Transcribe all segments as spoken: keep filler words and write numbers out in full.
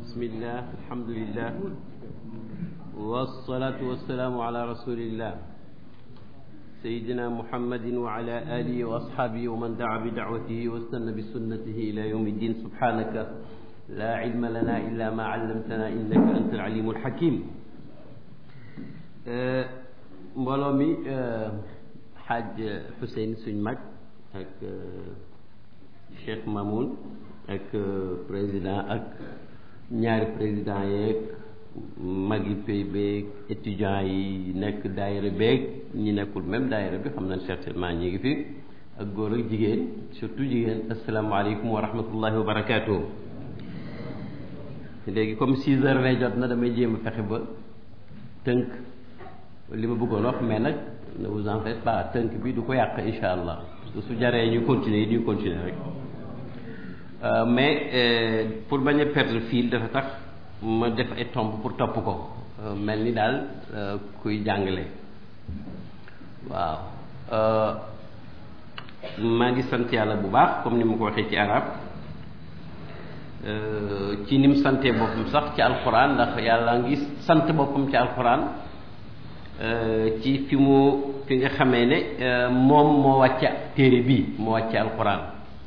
bismillah alhamdulillah wassalatu wassalamu ala rasulillah sayyidina muhammadin wa ala alihi wa ashabihi wa man daa bi da'watihi wa istanna bi sunnatihi ila yawmi ddin subhanaka la ilma lana illa ma allamtana innaka anta al-alimul hakim. mbooloo mi xaaj Xuseyn suñ mag ak Cheikh Mamoun ak président ak ñaari président yeeg magi pay beeg étudiants yi nekk daayira beeg ñi nekkul même daayira bi xam nañ certainement ñi ngi fi ak góor ak jigéen surtout jigéen asalaamaaleykum wa rahmatullahi wa barakaatu. léegi comme six heures lay jot na damay jéem a fexe ba tënk li ma bëggoon wax mais nag ne vous en faites pas tënk bi du ko yàq incha allah parce que su jaree ñu continuer ñu continuer rek mais pour bañ a perdre fil dafa tax ma def ay tomb pour topp ko mel ni daal kuy jàngale. waaw maa ngi sant yàlla bu baax comme ni ma ko waxee ci arab ci ni mu santee boppam sax ci alquran ndax yàlla ngi sant boppam ci alquran ci fi mu fi nga xamee ne moom moo wàcce téere bii moo wàcce alquran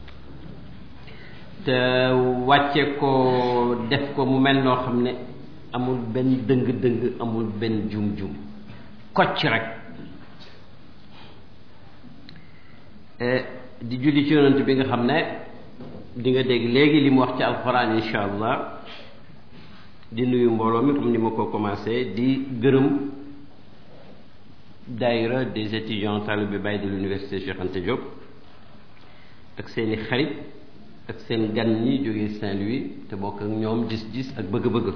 te wàcce ko def ko mu mel noo xam ne amul benn dëng-dëng amul benn jum-jum kocc rek di julli ci yonent bi nga xam ne di nga dégg léegi li mu wax ci alquran insha allah di nuyu mbooloo mi comme ni ma ko commencé di gërëm daayira des étudiants talibé Baye de l'université Cheikh Anta Diop ak seeni xarit ak seen gan ñi jógee Saint-Louis te bokk ak ñoom gis-gis ak bëgg-bëgg.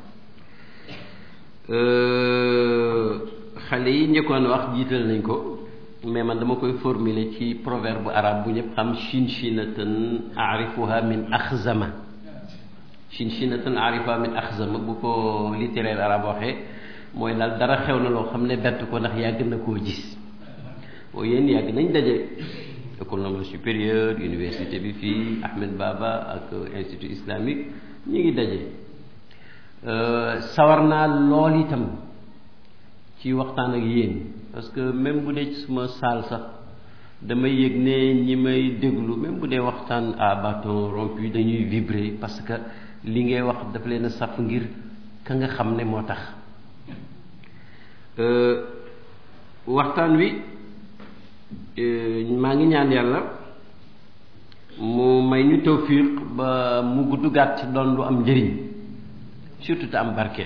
xale yi njëkkoon wax jiital nañ ko mais man dama koy formuler ci proverbe arabe bu ñëpp xam shinshinatan arifuha min axzama shinshinatan arifuha min axzama bu ko littéraire arabe waxee mooy daal dara xew na loo xam ne bett ko ndax yàgg na koo gis. oo yéen yàgg nañ daje école normale supérieure université bi fii Ahmed Baba ak institut islamique ñu ngi daje. sawar naa lool itam ci waxtaan ak yéen parce que même bu dee ci suma saal sax damay yëg ne ñi may déglu même bu dee waxtaan à bâton rompu dañuy vibrer parce que li ngay wax daf leen a saf ngir ka nga xam ne moo tax. waxtaan wi maa ngi ñaan yàlla mu may ñu tawfiq ba mu gudd gàtt doon lu am njëriñ surtout te am barke.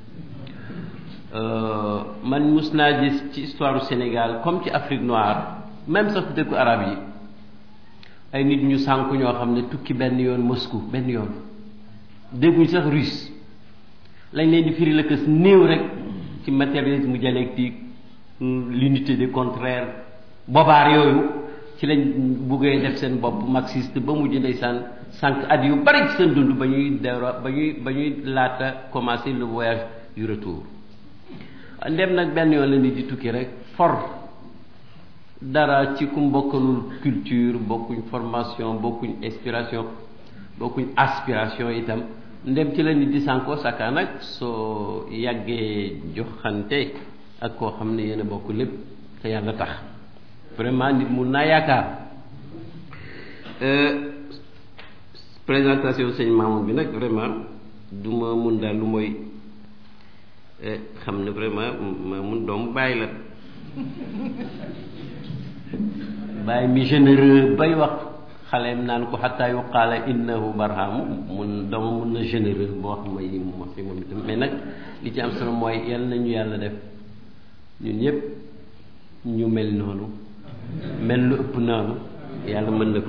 man mus naa gis ci histoire du Sénégal comme ci Afrique noire même sax dëkku arab yi ay nit ñu sànku ñoo xam ne tukki benn yoon Moscou benn yoon dégguñ sax russe lañ leen di firi la kës néew rek ci matérialisme dialectique l'unité des contraires bobaar yooyu ci lañ buggee def seen bopp marxiste ba mujj ndeysaan sànq at yu bari ci seen dund ba ñuy dero ba ñuy ba ñuy laata commencer le voyage du retour. ndem nag benn yoon la nit di tukki rek for dara ci ku mbokkalul culture bokkuñ formation bokkuñ inspiration bokkuñ aspiration itam ndem ci la nit di sànkoo saka nag soo yàggee joxante ak koo xam ne yéen a bokk lépp te yàlla tax vraiment nit mun naa yaakaar. présentation sëñ Mamoun bi nag vraiment du ma mun daal lu mooy xam ne vraiment Mamoun doomu bàyyi la bàyyi mi généreux bay wax xaleem naan ko xataa yuqaala innahu barham mun dama mun na généreux boo xam mooy li mu wax fi moom itam mais nag li ci am solo mooy yal nañu yàlla def ñun ñëpp ñu mel noonu mel lu ëpp noonu yàlla mën na ko.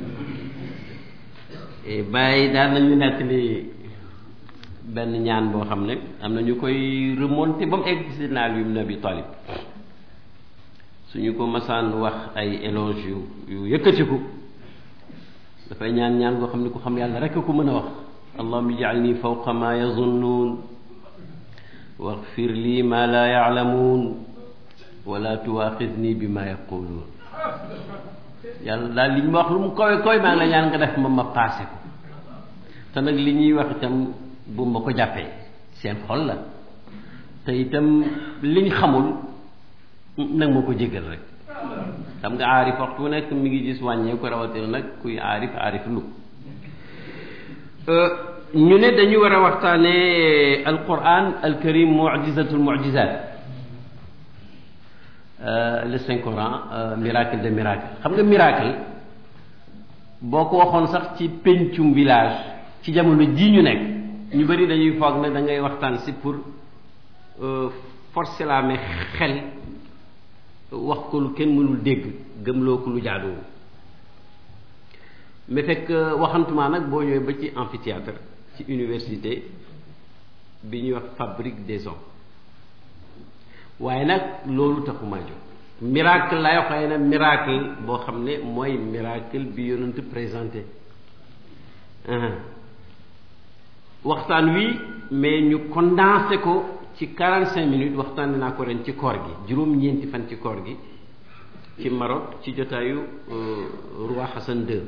bàyyi daan nañu nettali benn ñaan boo xam ne am na ñu koy remonté ba mu egg ci Seydina Ali ibn Abi Talib suñu ko masaan wax ay éloge yu yu yëkkatiku dafay ñaan ñaan boo xam ne ku xam yàlla rekk ku mën a wax allahumma ij'alni fawqa ma yazunnuun waghfir li ma la ya'lamuun wala tuwaaxidni bi ma yaquluun. yàlla daal li ñu ma wax lu mu koy koy maa ngi la ñaan nga def ma ma paase ko te nag li ñuy wax itam bu ma ko jàppee seen xol la te itam liñ xamul nag ma ko jégal rek xam nga aarif waxtu bu nekk mi ngi gis wàññee ko rawatina nag kuy aarif aarif lu ñu ne dañu war a waxtaane alquran alkarim mujizatul mujizat le Saint Coran miracle de miracle xam nga miracle boo ko waxoon sax ci pencum village ci jamono ji ñu nekk ñu bari dañuy foog ne da ngay waxtaan si pour forcer la mais xel wax ko lu kenn mënul dégg gëmloo ko lu jaaduwul mais fekk waxantumaa nag boo ñëwee ba ci amphithéâtre ci université bi ñuy wax fabrique des hommes waaye nag loolu taxumaa jóg miracle lay wax xëy na miracle boo xam ne mooy miracle bi yonent présenté waxtaan wi mais ñu condensé ko ci quarante cinq minutes waxtaan naa ko ren ci koor gi juróom-ñeenti fan ci koor gi ci Maroc ci jotaayu roi Hassan deux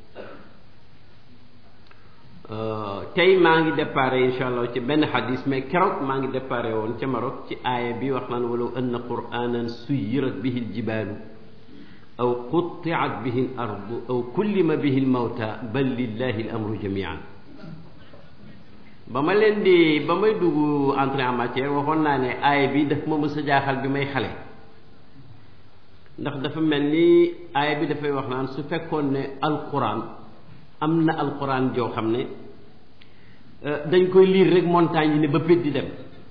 tey maa ngi déparé insha allah ci benn xadis mais keroog maa ngi déparé woon ca Maroc ci aaya bi wax naan walaw anna qur'anan suyirat bihi aljibaalu aw quttiat bihi al ardu aw kullima bihi almawta bal lillahi al amru jamian ba ma leen di ba may dugg entrée en matière waxoon naa ne aaya bi daf ma mës a jaaxal bi may xale ndax dafa mel ni aaya bi dafay wax naan su fekkoon ne alquran am na alquran joo xam ne dañ koy liir rek montagne yi ne ba pét di dem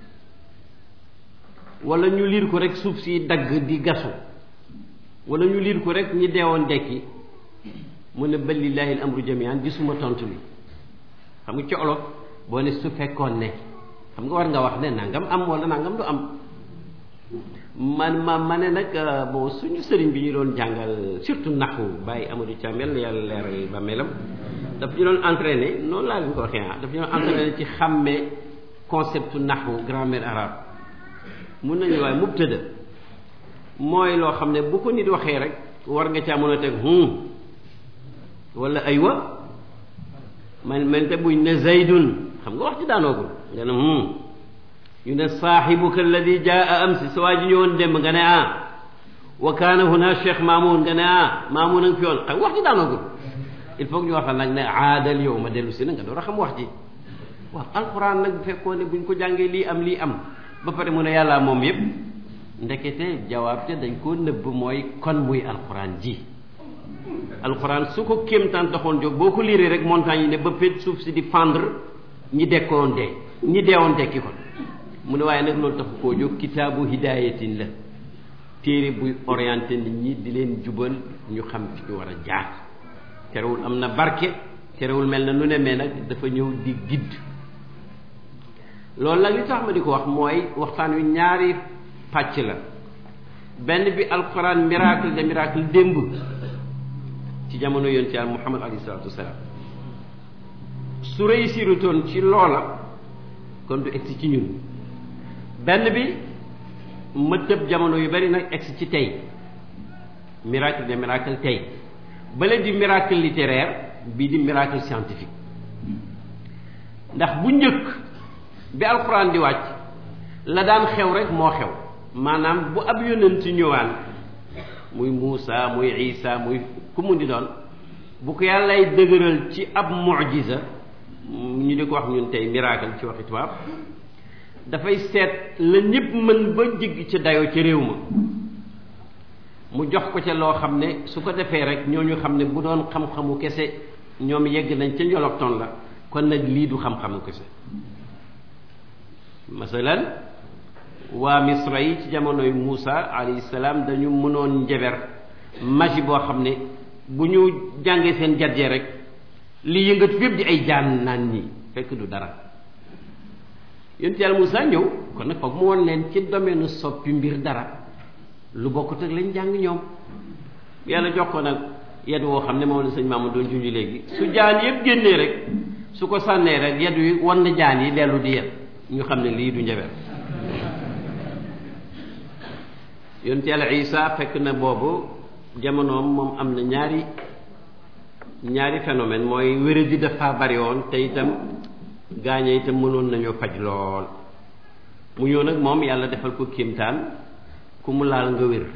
wala ñu liir ko rek suuf si dagg di gasu wala ñu liir ko rek ñi deewoon dekki mu ne bal lillahi al amru jamian gisuma tontu li xam nga ci olof boo ne su fekkoon ne xam nga war nga wax ne nangam am wala nangam du am man ma ma ne nag bon suñu sëriñ bi ñu doon jàngal surtout naxu Baye Amadou Thiam yal na yàlla leeral ba melam daf ñu doon entraîné noonu laa leen ko waxee ah daf ñu doon entraîné ci xàmmee concept naxu grammaire arabe mun nañu waaye mubtada mooy loo xam ne bu ko nit waxee rek war nga caa mën a teg hum wala aywa man man te buñ ne zaydun xam nga wax ci daanoogul nga ne hum ñu ne saaxibuka alladi jaa amsi sa waa ji ñëwoon démb nga ne ah wa kaana huna cheikh Mamoun nga ne ah Mamoun a ngi fi woon xam wax ji daanoogul il faut que ñu wax nag ne aadal yow ma dellu si na nga door a xam wax ji waaw alquran nag bu fekkoon ne buñ ko jàngee lii am lii am ba pare mu ne yàlla moom yëpp ndekete jawaab te dañ koo nëbb mooy kon muy alquran ji alquran su ko kéemtaan taxoon jóg boo ko liiree rek montagne yi ne ba pét suuf si di fendre ñi dekkoon dee ñi deewoon dekki kon mu ne waaye nag loolu tax koo jóg kitaabu hidayatin la téere buy orienté nit ñi di leen jubal ñu xam fi ñu war a jaar terewul am na barke terewul mel na nu ne mais nag dafa ñëw di gidd loolu nag li tax ma di ko wax mooy waxtaan wi ñaari pàcc la benn bi alquran miracle de miracle démb ci jamono yoon ci al Muhammad alayhi salaatu wasalaam su réussirutoon ci loola kon du egsi ci ñun benn bi ma tëb jamono yu bari nag egsi ci tey miracle de miracle tey bale di miracle littéraire bii di miracle scientifique ndax bu njëkk bi alxuraan di wàcc la daan xew rek moo xew maanaam bu ab yonent ñëwaan muy Muusa muy Isa muy ku mu di doon bu ko yàllay dëgëral ci ab mu'jiza ñu di ko wax ñun tey miracle ci waxi tubaab dafay seet la ñëpp mën ba jigg ci dayoo ci réew ma mu jox ko ca loo xam ne su ko defee rek ñooñu xam ne bu doon xam-xamu kese ñoom yegg nañ ca njoloktoon la kon nag lii du xam-xamu kese masalan waa Misra yi ci jamonoy Muusa alayhi salaam dañu mënoon njeber magie boo xam ne bu ñu jàngee seen jatjee rek li yëngatu fépp di ay jaan naan nii fekk du dara yonent yàlla Muusa ñëw kon nag foog mu woon leen ci domaine soppi mbir dara lu bokkut ak lañ jàng ñoom yàlla jox ko nag yed woo xam ne moom la sëñ Mamadou doon junj léegi su jaan yëpp génnee rek su ko sànnee rek yed wi wan na jaan yi dellu di yed ñu xam ne lii du njaber yonent yàlla Isa fekk na boobu jamonoom moom am na ñaari ñaari phénomène mooy wéradi dafa bari woon te itam gaañe itam mënoon nañoo faj lool mu ñëw nag moom yàlla defal ko kéemtaan ku mu laal nga wér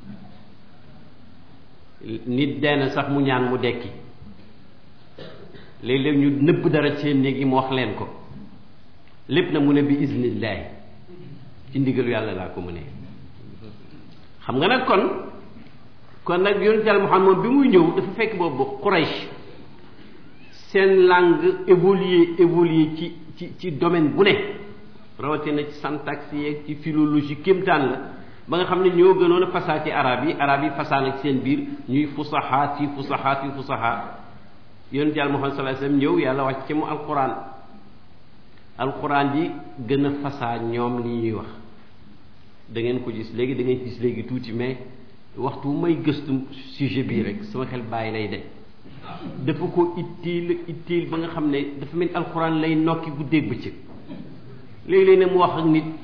nit dee na sax mu ñaan mu dekki léeg-léeg ñu nëbb dara seen néeg yi mu wax leen ko lépp na mu ne bi iznillaahi ci ndigalu yàlla laa ko mu ne xam nga nag kon kon nag yonent Yàlla Muhammad moom bi muy ñëw dafa fekk boobu Quraysh seen langue évolué évolué ci ci ci domaine bu ne rawatina ci syntaxe yeeg ci philologie kéemtaan la ba nga xam ne ñoo gënoon a fasaa ci arab yi arab yi fasaan ak seen biir ñuy fusaxaat yi fusaxaat yi fusaxaat yonent Yàlla Muhammad sallallahu alayhi wasallam ñëw yàlla wàcc ci mu alquran alquran ji gën a fasaa ñoom li ñuy wax da ngeen ko gis léegi da ngeen gis léegi tuuti mais waxtu may gëstu sujet bii rek sama xel bàyyi lay de dafa ko itteel itteel ba nga xam ne dafa mel ni alquran lay nokki guddeeg bëccëg léegi-léeg ne mu wax ak nit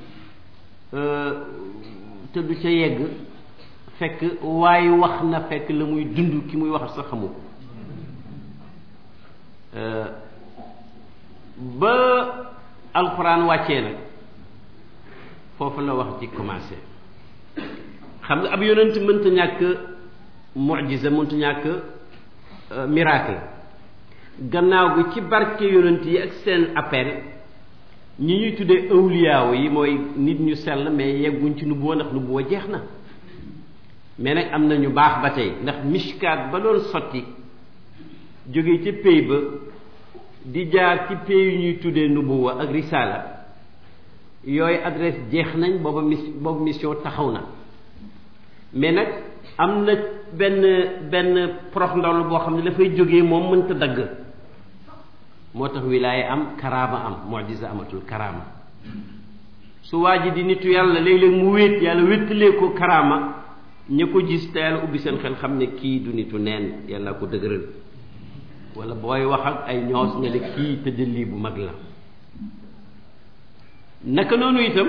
te du ca yegg fekk waaye wax na fekk la muy dund ki muy wax sax xamu ko ba alquran wàccee nag foofu la wax ci commencé xam nga ab yonent mënta ñàkk mu'jiza mënta ñàkk miracle gannaaw gi ci barke yonent yi ak seen appel ñi ñuy tuddee awliyaaw yi mooy nit ñu sell mais yegguñ ci nubuwa ndax nubuwa jeex na mais nag am na ñu baax ba tey ndax mishkaat ba doon sotti jóge ci pays ba di jaar ci pays yu ñuy tuddee nubuwa ak risala yooyu adresse jeex nañ booba mis boobu mission taxaw na mais nag am na benn benn prox ndol boo xam ne dafay jógee moom mënta dagg moo tax wilaaya am karaama am mu'jiza amatul karaama su waa ji di nitu yàlla léeg-léeg mu wéet yàlla wéttalee ko karaama ña ko gis te yàlla ubbi seen xel xam ne kii du nitu neen yàlla ko dëgëral wala booy wax ak ay ñoos nga ne kii tëjëlii bu mag la naka noonu itam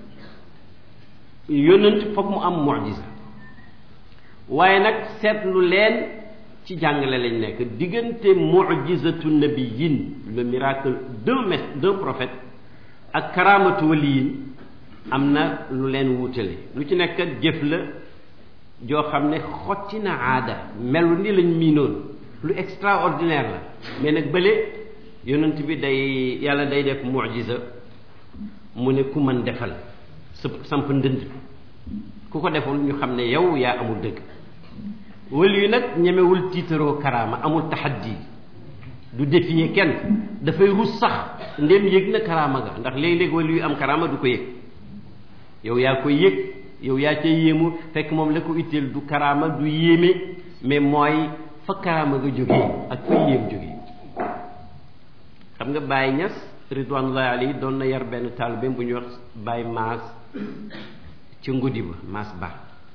yónnent foog mu am mu'jiza waaye nag seetlu leen ci jàngale lañ nekk diggante mu'jizatu nabiyyin le miracle d'un mes d'un prophète ak karaamatu waliyin am na lu leen wutale lu ci nekk jëf la joo xam ne xotti na aada melu ni lañ miinoon lu extraordinaire la mais nag bële yonent bi day yàlla day def mu'jiza mu ne ku mën defal sa samp ndënd ku ko deful ñu xam ne yow yaa amul dëgg wali yu nag ñemewul tiitaroo karaama amul taxaddi du défier kenn dafay rus sax ndéem yëg na karaama ga ndax léeg-léeg wali yu am karaama du ko yëg yow yaa koy yëg yow yaa ca yéemu fekk moom la ko itteel du karaama du yéeme mais mooy fa karaama nga jógee ak fa yéem jógee xam nga Baye Niass ridwanullahi alayhi doon na yar benn taalibeem bu ñuy wax Baye Maas ca ngudi ba Maas Ba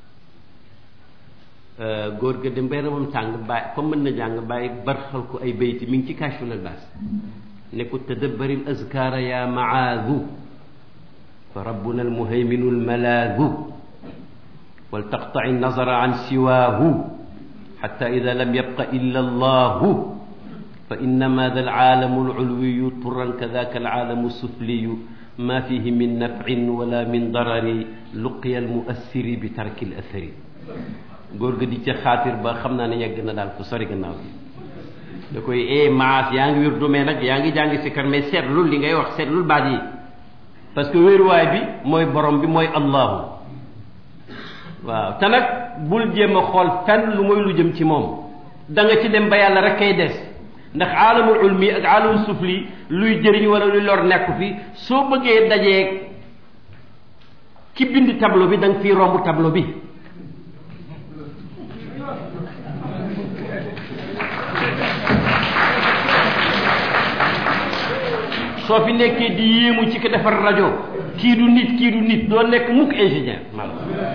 góor ga dem benn moom tàng Baye comme mën na jàng Baye barxal ko ay bayti mi ngi ci Kashful Albas ne ko tadabbaril azkaara ya maadu fa rabbuna almuhayminu almalaadu wal taqtaci nazara an siwaahu xatta ida lam yabqa illa allahu fa innama da alcaalamu alculwiyu turan kadaka alcaalamu sufliyu ma fihi min nafcin wala min darari luqiya almuassiri bi tarki alathari góor ga di ca xaatir ba xam naa ne yegg na daal fu sori gannaaw bi da koy e maas yaa ngi wirdu mais nag yaa ngi jàngi si kar mais seetlul li ngay wax seetlul baat yi parce que wéeruwaay bi mooy borom bi mooy allahu waaw te nag bul jéem a xool fenn lu mooy lu jëm ci moom da nga ci dem ba yàlla rek kay des ndax aalamul ulmi ak aalamul sufli luy jëriñ wala luy lor nekku fi soo bëggee dajee ki bind tableau bi da nga fiy romb tableau bi soo fi nekkee di yéemu ci ko defar rajo kii du nit kii du nit doo nekk mukk ingénieur mal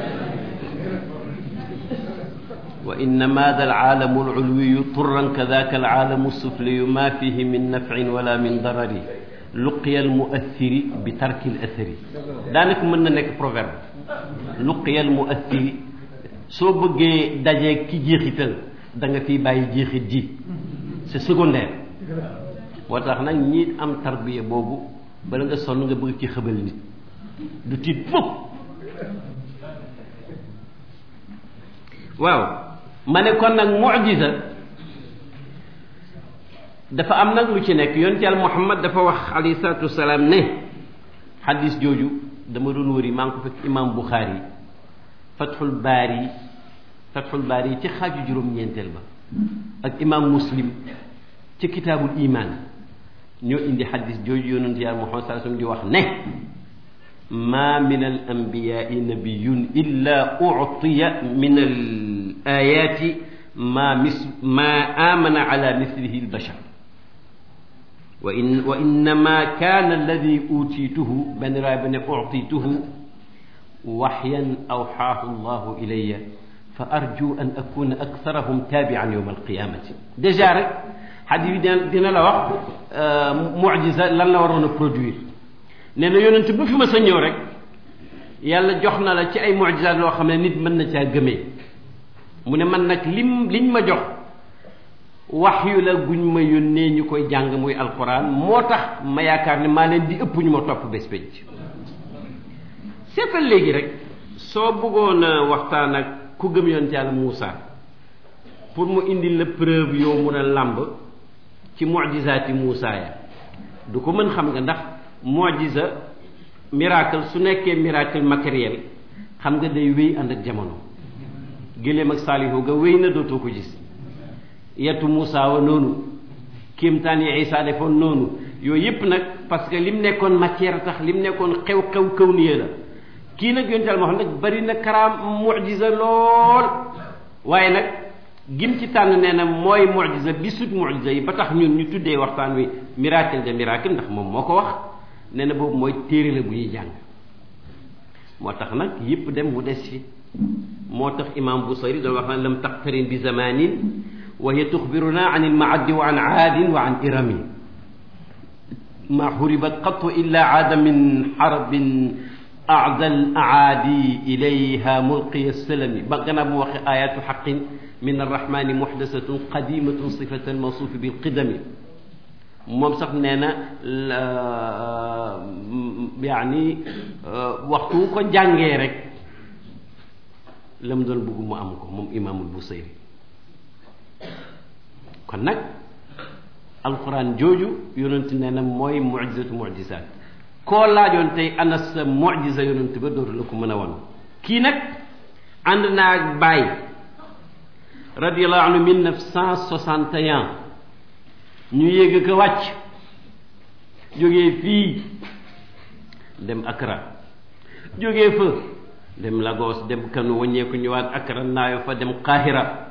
wa innama da alaalamu alulwiyu turran kadaka alaalamu sufliyu ma fihi min nafin wala min darari luqiya almuassiri bi tarki alathari daanaka mën na nekk proverbe luqiya almuassiri soo bëggee dajee ki jeexital da nga fiy bàyyi jeexit ji c'est secondaire moo tax nag ñi am tarbiya boobu bala nga sonn nga bëgg ci xëbal nit du tiit fukk waaw ma ne kon nag mu'jiza dafa am nag lu ci nekk yonent Yàlla Muhammad dafa wax alayhi salaatu wasalaam ne xadis jooju dama doon wëri maa ngi ko fekk imam Bukhari Fathul Baari Fathul Baari ci xaaju juróom-ñeenteel ba ak imam Muslim ci kitaabul iman ñoo indi xadis jooju yonent Yàlla Muhammad sallallahu alayhi wasallam di wax ne ma min al anbiyaai nabiyun illa uctiya min al ayati ma mis ma amana ala mislihi al bashar wa in wa innama kaana alladi utiituhu benn raay ba ne uctituhu waxyan awxaahu allahu ilaya fa arju an akuna aktharahum taabian yowma alqiyamati déjà rek xadis bi dina dina la wax mucjisa lan la waroon a produire nee na yonent bu fi ma sa ñëw rek yàlla jox na la ci ay mucjisaat loo xam ne nit mën na caa gëmee mu ne man nag lim liñ ma jox wax yu la guñ ma yónnee ñu koy jàng muy alquran moo tax ma yaakaar ne maa leen di ëpp ñu ma topp bés penc seetal léegi rek soo bëggoon a waxtaan ak ku gëm yonent Yàlla Muusa pour mu indi la preuve yow mun a làmb ci mucjisaati Muusa ya du ko mën xam nga ndax mucjisa miracle su nekkee miracle matériel xam nga day wéy ànd ak jamono géléem ak saalihu ga wéy na dootoo ko gis yetu Muusa wa noonu kéemtaan yi Isa defoon noonu yooyu yépp nag parce que lim nekkoon matière tax lim nekkoon xew-xew kaw nii la kii nag yonent Yàlla moo xam nag bari na karaam mucjisa lool waaye nag gim ci tànn nee na mooy mucjisa bi sut mucjisa yi ba tax ñun ñu tuddee waxtaan wi miracle de miracle ndax moom moo ko wax nee na boobu mooy téere la bu ñuy jàng moo tax nag yépp dem mu des fi moo tax imam Busayri doon wax na lam taqtarin bi zamanin wa hiya tuxbiruna an ilmaaddi wa an aadin wa an irami ma xuribat qattu illa aada min xarbin aada al aadi ilayha mulqiya salami ba gannaaw bu waxe ayatu xaqin min arrahmani muxdasatun qadimatun sifatan mawsuufi bilqidami moom sax nee na yaani waxtu ko jàngee rek la mu doon bëgg mu am ko moom imaamul Busayri kon nag alquran jooju yonent nee na mooy mucjisatu mucjisaat koo laajoon tey ana sa mucjisa yonent ba dootu la ko mën a wan kii nag ànd naa ak Baay radiyallahu anhu mille neuf cent soixante et un ñu yéeg ko wàcc jógee fii dem Accra jógee fa dem Lagos dem Kano wàññeeku ñëwaat Accra naayo fa dem Qahira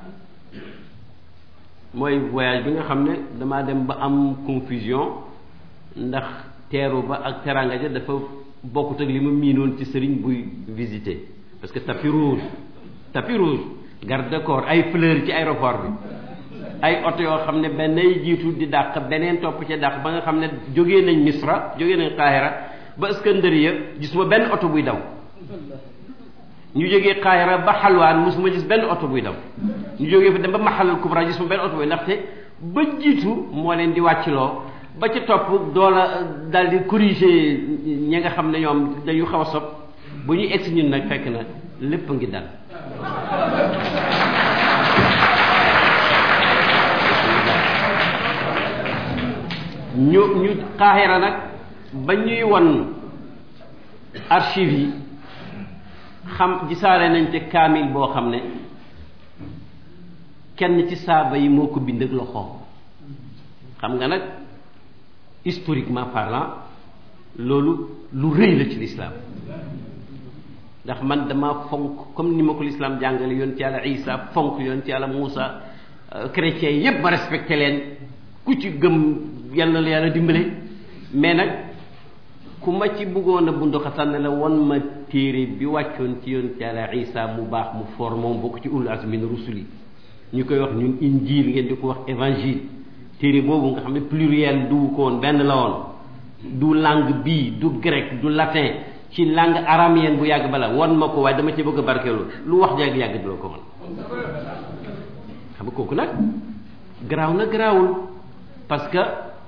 mooy voyage bi nga xam ne damaa dem ba am confusion ndax teeru ba ak teranga ja dafa bokkut ak li ma miinoon ci sëriñ buy visiter parce que tapis rouge tapis rouge garde de corps ay fleurs ci aéroport bi ay oto yoo xam ne benn ay jiitu di dàq beneen topp ci dàq ba nga xam ne jógee nañ Misra jógee nañ Qahira ba Iskandariya gisuma benn oto buy daw ñu jógee Qahira ba Xalwaan mosuma gis benn oto buy daw ñu jógee fa dem ba Mahalal Kubra gisuma benn oto buy ndaxte ba jiitu moo leen di wàccloo ba ca topp doola daal di corriger ñi nga xam ne ñoom dañu xaw a sob bu ñuy egsi ñun nag fekk na lépp ngi dal ñu ñu Qahira nag ba ñuy won archive yi xam gisaale nañ te kaamil boo xam ne kenn ci saaba yi moo ko bind ak loxoom xam nga nag historiquement parlant loolu lu rëy la ci lislaam ndax man dama fonk comme ni ma ko lislaam jàngale yonent yàlla Isa fonk yonent yàlla Muusa chrétiens yi yépp ma respecté leen ku ci gëm yàlla la yàlla dimbale mais nag ku ma ci bëggoon a bunduxatal ne la won ma téere bi wàccoon ci yonent yàlla Isa mu baax mu for moom bokk ci ulul azmi min rusuli ñu koy wax ñun injil ngeen di ko wax évangile téere boobu nga xam ne pluriel du ko woon benn la woon du langue bii du grec du latin ci langue araméenne bu yàgg bala won ma ko waaye dama ci bëgg a barkeelu lu wax jàgg yàgg du la ko won xam nga kooku nag garaaw na garaawul parce que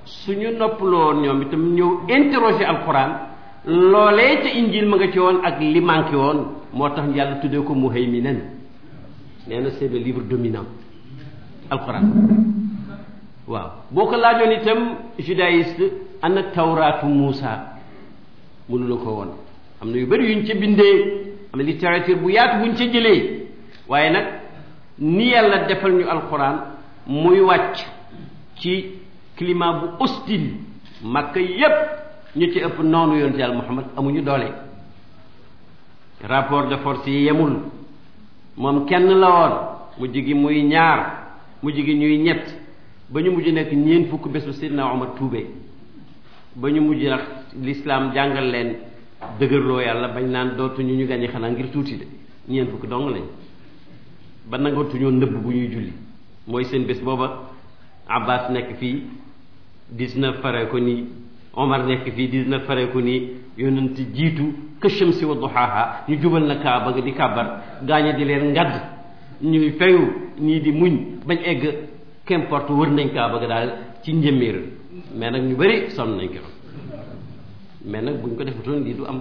suñu noppaloo woon ñoom itam ñëw interroger alquran loolee ca injil ma nga ci woon ak li manqué woon moo tax yàlla tuddee ko muhayminan nee na c'est le livre dominant alquran waaw boo ko laajoon itam judaïste ana tawraatu Muusa mënu la ko woon am na yu bëri yuñ ca bindee am na littérature bu yaatu buñ ca jëlee waaye nag ni yàlla defal ñu alquran muy wàcc ci climat bu hostile Makka yépp ñu ci ëpp noonu yonent yàlla Muhammad amuñu doole rapport de force yi yemul moom kenn la woon mujj gi muy ñaar mujj gi ñuy ñett ba ñu mujj nekk ñeent fukk bés bu Seydina Omar tuubee ba ñu mujj nag l'islam jàngal leen dëgërloo yàlla bañ naan dootuñu ñu gañe xanaa ngir tuuti de ñeent fukk dong lañ ba nangootuñoo nëbb bu ñuy julli mooy seen bés booba Abbas nekk fii dix-neuf fare ko nii Omar nekk fii dix-neuf fare ko nii yonent jiitu ka shamsi wa duhaaha ñu jubal na kaaba ga di kàbbar gaañe di leen ngadd ñuy feyu ñii di muñ bañ egg qu'importe wër nañ kaaba ga daal ci njëmmiir mais nag ñu bëri sonn nañ ko mais nag buñ ko defutoon lii du am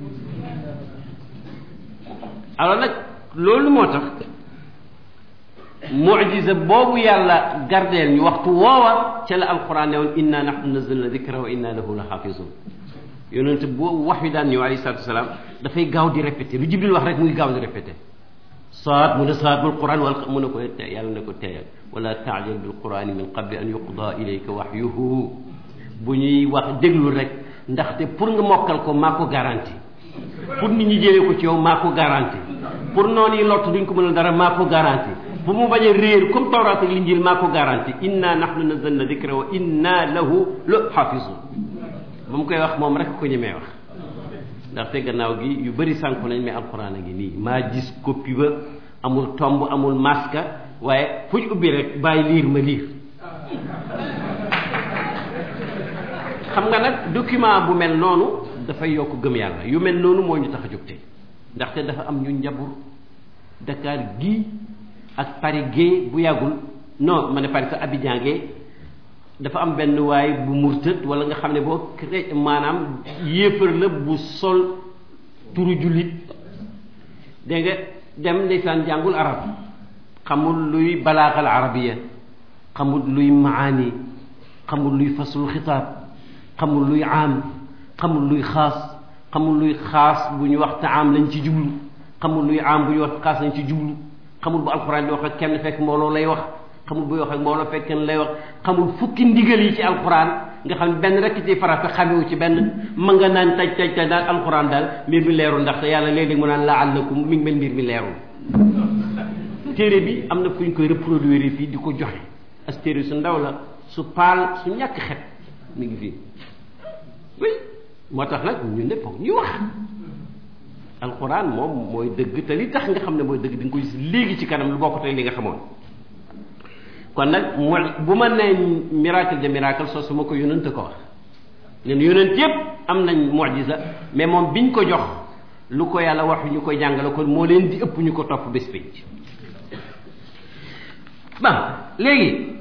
alors nag loolu moo tax mu'jiza boobu yàlla gardeel ñu waxtu woowa ca la alquran ne woon inna nahnu nazzalna dhikra wa inna lahu la xaafizun yonent boobu wax wi daan ñëw alayhi salaatu wasalaam dafay gaaw di répété lu Jibril wax rek muy gaaw di répété saad mu ne saad bil quran wala mu ne ko yàlla ne ko teeyal wala taajal bil qurani min qabli an yuqda ilayka wahyuhu bu ñuy wax déglu rek ndaxte pour nga mokkal ko maa ko garanti pour nit ñi jëlee ko ci yow maa ko garanti pour noonu yi lott duñ ko mënal dara maa ko garanti pour mu bañ a réer comme tawraat ak linjil maa ko garanti inna nahnu nazzalna dhikra wa inna lahu la xaafizun ba mu koy wax moom rek ko ñemee wax ndaxte gannaaw gi yu bëri sànku nañ mais alquran a ngi nii maa gis copie ba amul tomb amul maska waaye fu ñu ubbi rek bàyyi liir ma liir xam nga nag document bu mel noonu dafay yokk gëm yàlla yu mel noonu moo ñu tax a jóg tey ndaxte dafa am ñu njabur Dakar gii ak Paris gée bu yàggul non ma ne Paris sax Abidjan gée dafa am benn waay bu murtad wala nga xam ne boo cré maanaam yéefar la bu sol turu jullit dégg nga dem ndeysaan jàngul arab xamul luy balaaxal arabiya xamul luy maani xamul luy fasul xitaab xamul luy aam xamul luy xaas xamul luy xaas bu ñu wax taam lañ ci jublu xamul luy aam bu ñu wax xaas lañ ci jublu xamul bu alxuraan di wax ak kenn fekk mbooloo lay wax xamul buy wax ak mbooloo fekk kenn lay wax xamul fukki ndigal yi ci alxuraan nga xam ne benn rekk ci farata xamewu ci benn ma nga naan taj taj taj daal alxuraan daal mbir mi leerul ndaxte yàlla léeg-léeg mu naan la'allakum mi ngi mel mbir mi leerul téere bi am na fu ñu koy reproduire fii di ko joxe as téere su ndaw la su paal su ñàkk xet mi ngi fii oui moo tax nag ñun ne foog ñu wax alxuraan moom mooy dëgg te li tax nga xam ne mooy dëgg di nga ko gis léegi ci kanam lu bokk te li nga xamoon kon nag mu bu ma nee miracle de miracle soo su ma ko yónnante ko wax leen yónnante yépp am nañ mu'jiza mais moom biñ ko jox lu ko yàlla wax ñu koy jàngale kon moo leen di ëpp ñu ko topp bés pénc ba léegi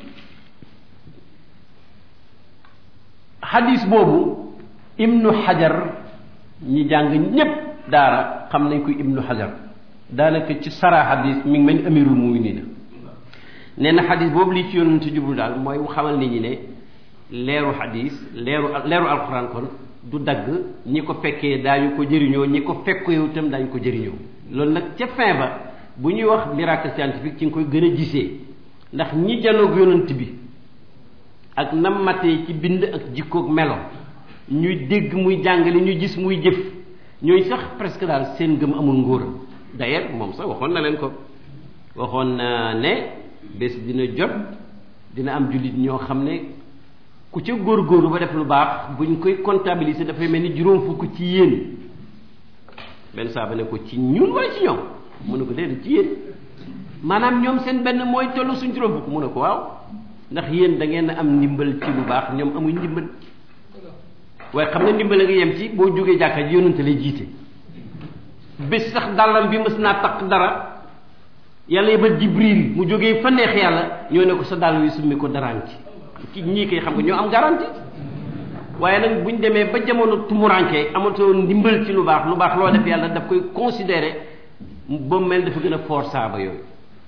xadis boobu ibnu xajar ñi jàng ñépp daara xam nañ ko ibnu xajar daanaka ci sara xadis mi ngi mel ni amirul muminina nee na xadis boobu lii ci yoon ci jublu daal mooy xamal nit ñi ne leeru xadis leeru leeru alxuraan kon du dagg ñi ko fekkee daañu ko jëriñoo ñi ko fekk yow itam daañu ko jëriñoo loolu nag ca fin ba bu ñuy wax miracle scientifique ci nga koy gën a gisee ndax ñi janoog yonent bi ak nam matee ci bind ak jikkoog melo ñuy dégg muy jàngale ñu gis muy jëf ñooy sax presque daal seen gëm amul ngóora d'ailleurs moom sax waxoon na leen ko waxoon na ne bés dina jot dina am jullit ñoo xam ne ku ca góorgóorlu ba def lu baax buñ koy comptabiliser dafay mel ni juróom fukk ci yéen benn saa ba ne ko ci ñun wala ci ñoom mu ne ko déedéet ci yéen maanaam ñoom seen benn mooy tollu suñ juróom fukk mu ne ko waaw ndax yéen da ngeen am ndimbal ci lu baax ñoom amuñ ndimbal waaye xam ne ndimbal a nga yem ci boo jógee jàkka ji yonante lay jiite bés sax dàllam bi mës naa takk dara yàlla yebal Jibril mu jógee fa neex yàlla ñoo ne ko sa dàll wi summi ko daraan ci ki ñii koy xam nga ñoo am garantie waaye nag buñ demee ba jamono tumuranke amatoo ndimbal ci lu baax lu baax loo def yàlla daf koy considérer ba mel dafa gën a foor saaba yooyu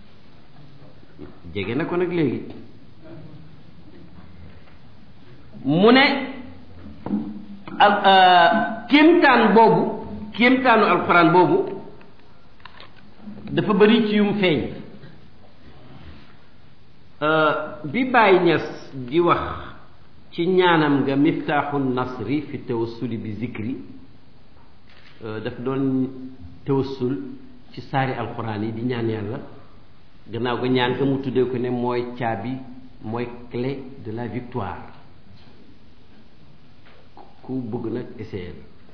jege na ko nag léegi mu ne al kéemtaan boobu kéemtaanu alquran boobu dafa bëri ci yum feeñ bi Baay Ñas di wax ci ñaanam nga miftaaxu nasri fi tawassuli bi zikri daf doon tawassul ci saari alquran yi di ñaan yàlla gannaaw ga ñaan nga mu tuddee ko ne mooy caabi mooy clé de la victoire ku bëgg nag essayer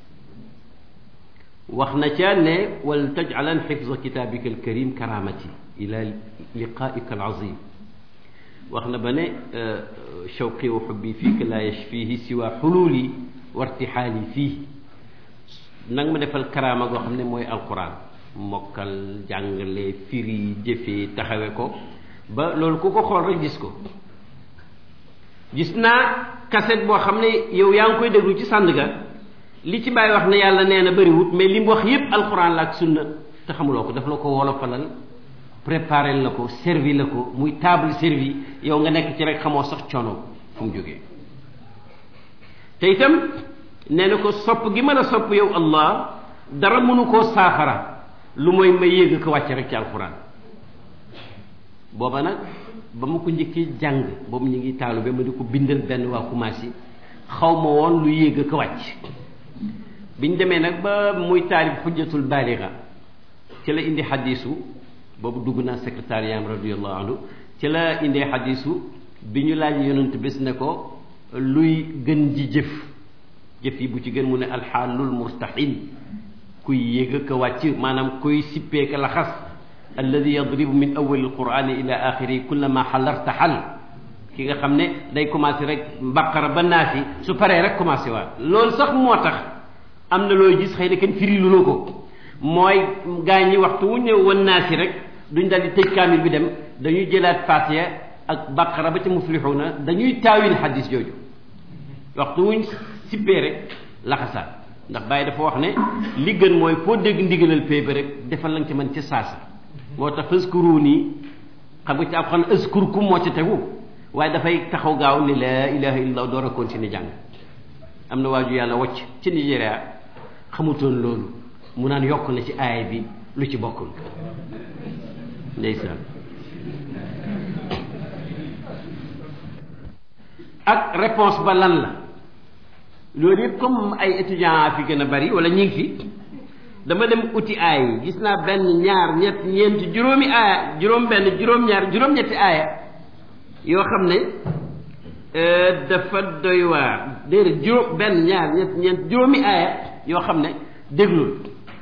wax na ca ne wal tajcalan xifza kitaabika alkarim karamati ila liqaika alazim wax na ba ne shawqi wa xubbi fiika laa yashfihi siwa xululi wa irtixaali fii nag ma defal karaama goo xam ne mooy alquran mokkal jàngale firi jëfee taxawe ko ba loolu ku ko xool rek gis ko gis naa kaset boo xam ne yow yaa ngi koy déglu ci Sandaga li ci bàyyi wax ne yàlla nee na bëriwut mais li mu wax yépp alquran la ak sunna te xamuloo ko daf la ko wolofalal préparé la ko servi la ko muy table servi yow nga nekk ci rek xamoo sax coono fu mu jógee te itam nee na ko sopp gi mën a sopp yow Allah dara mënu koo saafara lu mooy ma yéeg ko wàcce rek ci alquran booba nag ba ma ko njëkkee jàng boobu ñu ngi taalu ba ma di ko bindal benn waa commencé xaw ma woon lu yéeg ko wàcc biñ demee nag ba muy taalib xujjatul baaliga ci la indi xadiisu boobu dugg naa secrétariat am radiyallahu anhu ci la indee xadiisu bi ñu laaj yonent bés ne ko luy gën ji jëf jëf yi bu ci gën mu ne alxaalul murtaxin kuy yéeg ko wàcc maanaam kuy sippee ka laxas alladi yadribu min awali alqurani ila axiri kullama xalarta xal ki nga xam ne day commencé rek mbaqara ba naasi su paree rek commencé waat loolu sax moo tax am na looy gis xëy na kenn firi lu ko mooy gaa ñi waxtu wu ñëw wan naasi rek duñ dal di tëj kaamil bi dem dañuy jëlaat Faatiha ak baqara ba ca muflixuuna dañuy taawil xadis jooju waxtu wuñ sippee rek laxasaat ndax Baye dafa wax ne li gën mooy foo dégg ndigalal pay ba rek defal lañ ci mën ci saasa moo tax fazkuru nii xam nga ci ab xam ne azkurkum moo ci tegu waaye dafay taxaw gaaw ni laa ilaha illallah door a continuer jàng am na waaju yàlla wocc ci Nigéria xamutoon loolu mu naan yokk na ci aaya bi lu ci bokkul ndeysaan ak réponse ba lan la loolu yëpp comme ay étudiants fi gën a bari wala ñu ngi fi dama dem uti aaya yi gis naa benn ñaar ñett ñeent juróomi aaya juróom benn juróom ñaar juróom ñetti aaya yoo xam ne dafa doy waar déedéet juróom benn ñaar ñett ñeent juróomi aaya yoo xam ne déglul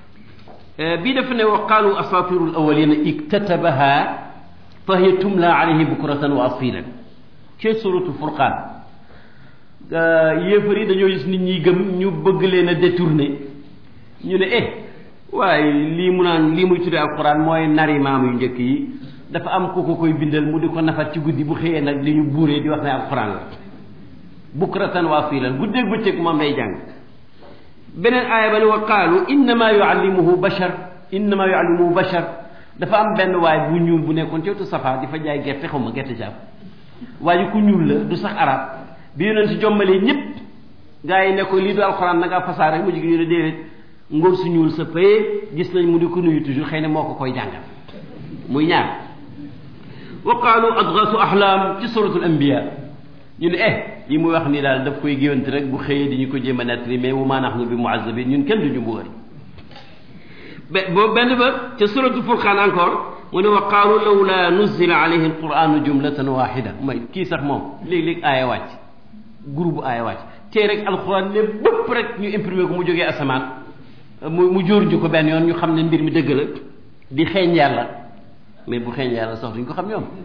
bii dafa ne wa qaalu asaatiru l awalina iktatabaha fa hiya tumla alayhi bukratan wa asilan ci suratu furqaan yéefar yi dañoo gis nit ñi gëm ñu bëgg leen a détourné ñu ne eh waaye lii mu naan lii muy tuddee alquran mooy nari maam yu njëkk yi dafa am ku ko koy bindal mu di ko nafat ci guddi bu xëyee nag li ñu buuree di wax ne alquran la bukratan wa asilan guddeeg bëccëg moom day jàng beneen aaya ba ne wa qaalu innama yuallimuhu bashar innama yuallimuhu bashar dafa am benn waay bu ñuul bu nekkoon ci wetu safa di fa jaay gerte xaw ma gerte jaab waaye ku ñuul la du sax arab bi yonent si jommalee ñëpp gaa yi ne ko lii du alxuraan na ngaa fasaar rek mu jigi ñu ne déedéet ngóor su ñuul sa paye gis nañ mu di ko nuyu toujours xëy na moo ko koy jàngal muy ñaar wa qaalu adghasu ahlam ci suratul anbiya ñu ne eh yi muy wax nii daal daf koy géwante rek bu xëyee di ñu ko jéem a nettali mais wa maa nahnu bi mu'azzabin ñun kenn duñu mbugal be boobu benn ba ca suratul furqaan encore mu ne wa qaalu lawla nuzila alayhi alquranu jumlatan waxida may kii sax moom léeg-léeg aaya wàcc groupe aaya wàcc tey rek alquran ne bëpp rek ñu imprimé ko mu jógee asamaan mu mu jóor ñu ko benn yoon ñu xam ne mbir mi dëgg la di xeeñ yàlla mais bu xeeñ yàlla sax duñ ko xam ñoom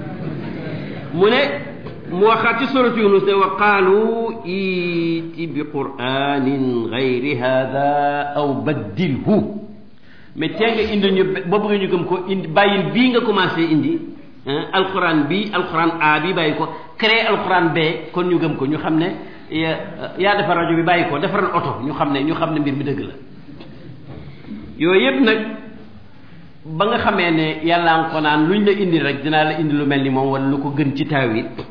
mu ne mu waxaat ci suratu yunus ne wa qaalu iti bi quranin gayri hada aw baddilhu mais tee nga indi ñu ba bëgg ñu gëm ko indi bàyyil bii nga commencé indi alquran bi alquran A bi bàyyi ko créé alquran B kon ñu gëm ko ñu xam ne yaa defar rajo bi bàyyi ko defaral oto ñu xam ne ñu xam ne mbir mi dëgg la yooyu yëpp nag ba nga xamee ne yàlla nga ko naan luñ la indi rek dinaa la indi lu mel ni moom wala lu ko gën ci taawit